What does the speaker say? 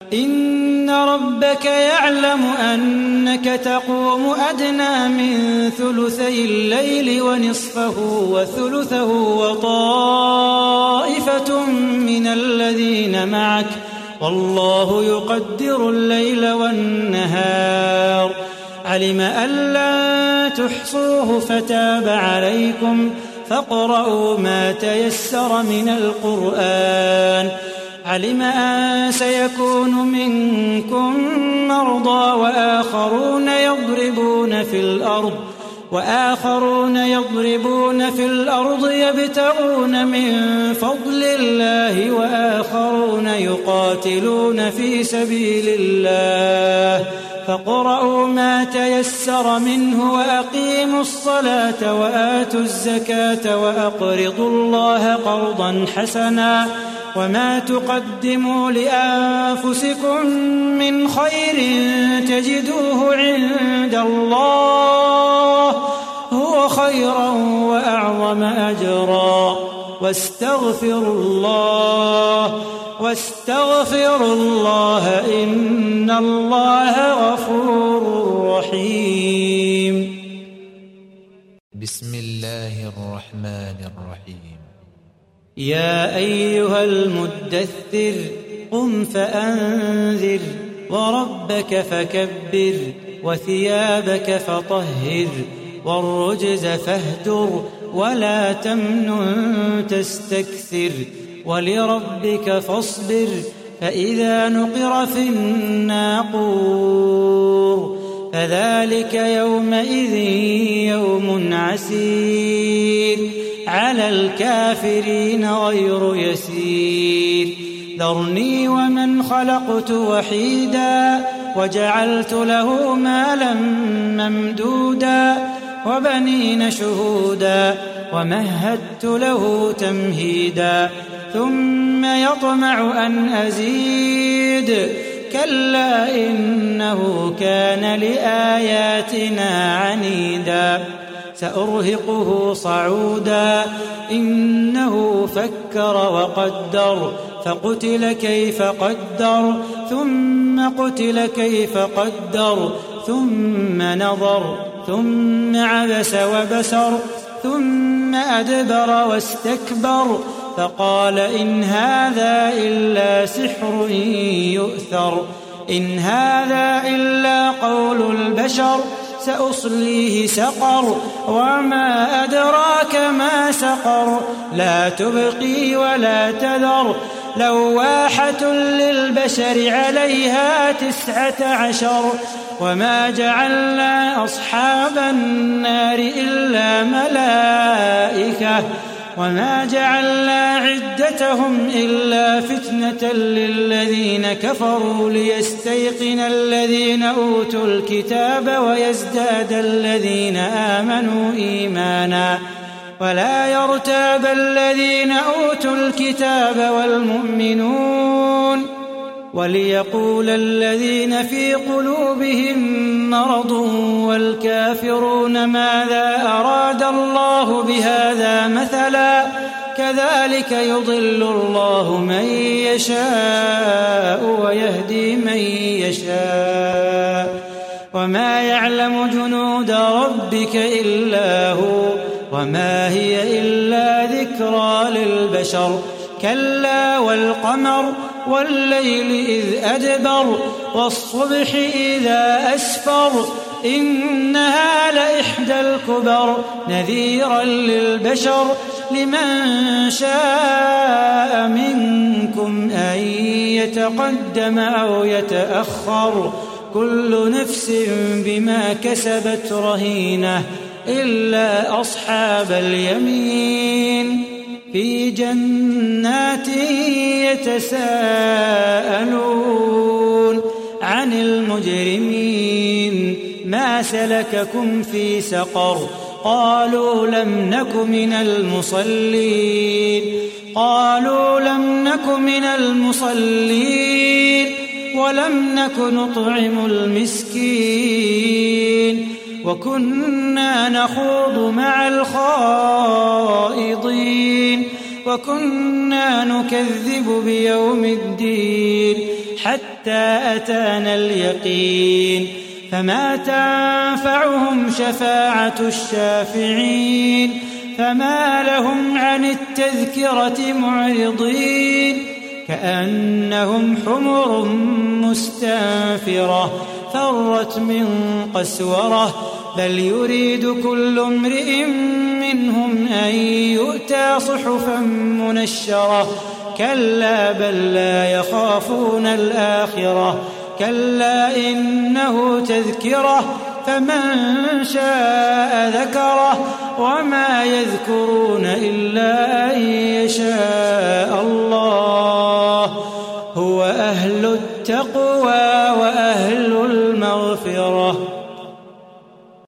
إن ربك يعلم أنك تقوم أدنى من ثلثي الليل ونصفه وثلثه وطائفة من الذين معك والله يقدر الليل والنهار علم أن لن تحصوه فتاب عليكم فاقرؤوا ما تيسر من القرآن علم أن سيكون منكم مرضى وآخرون يضربون في الأرض يبتغون من فضل الله وآخرون يقاتلون في سبيل الله فاقرؤوا ما تيسر منه وأقيموا الصلاة وآتوا الزكاة وأقرضوا الله قرضا حسنا وما تقدموا لأنفسكم من خير تجدوه عند الله هو خيرا وأعظم أجرا واستغفروا الله إن الله غفور رحيم. بسم الله الرحمن الرحيم. يا أيها المدثر قم فأنذر وربك فكبر وثيابك فطهر والرجز فاهجر ولا تمنن تستكثر ولربك فاصبر فإذا نقر في الناقور فذلك يومئذ يوم عسير على الكافرين غير يسير ذرني ومن خلقت وحيدا وجعلت له مالا ممدودا وبنين شهودا ومهدت له تمهيدا ثم يطمع أن أزيد كلا إنه كان لآياتنا عنيدا سأرهقه صعودا إنه فكر وقدر فقتل كيف قدر ثم قتل كيف قدر ثم نظر ثم عبس وبسر ثم أدبر واستكبر فقال إن هذا إلا سحر يؤثر إن هذا إلا قول البشر سأصليه سقر وما أدراك ما سقر لا تبقي ولا تذر لواحة للبشر عليها 19 وما جعلنا أصحاب النار إلا ملائكة وما جعلنا عدتهم إلا فتنة للذين كفروا ليستيقن الذين أوتوا الكتاب ويزداد الذين آمنوا إيمانا ولا يرتاب الذين أوتوا الكتاب والمؤمنون وليقول الذين في قلوبهم مرض والكافرون ماذا أراد الله بهذا مثلا كذلك يضل الله من يشاء ويهدي من يشاء وما يعلم جنود ربك إلا هو وما هي إلا ذكرى للبشر كلا والقمر والليل إذ أدبر والصبح إذا أسفر إنها لإحدى الكبر نذيرا للبشر لمن شاء منكم أن يتقدم أو يتأخر كل نفس بما كسبت رهينة إلا أصحاب اليمين في جنات يتساءلون عن المجرمين ما سلككم في سقر قالوا لم نك من المصلين قالوا لم نك من المصلين ولم نك نطعم المسكين وكنا نخوض مع الخائضين وكنا نكذب بيوم الدين حتى أتانا اليقين فما تنفعهم شفاعة الشافعين فما لهم عن التذكرة معرضين كأنهم حمر مستنفرة فرت من قسورة بل يريد كل امرئ منهم أن يؤتى صحفا منشرة كلا بل لا يخافون الآخرة كلا إنه تذكرة فمن شاء ذكره وما يذكرون إلا أن يشاء الله هو أهل التقوى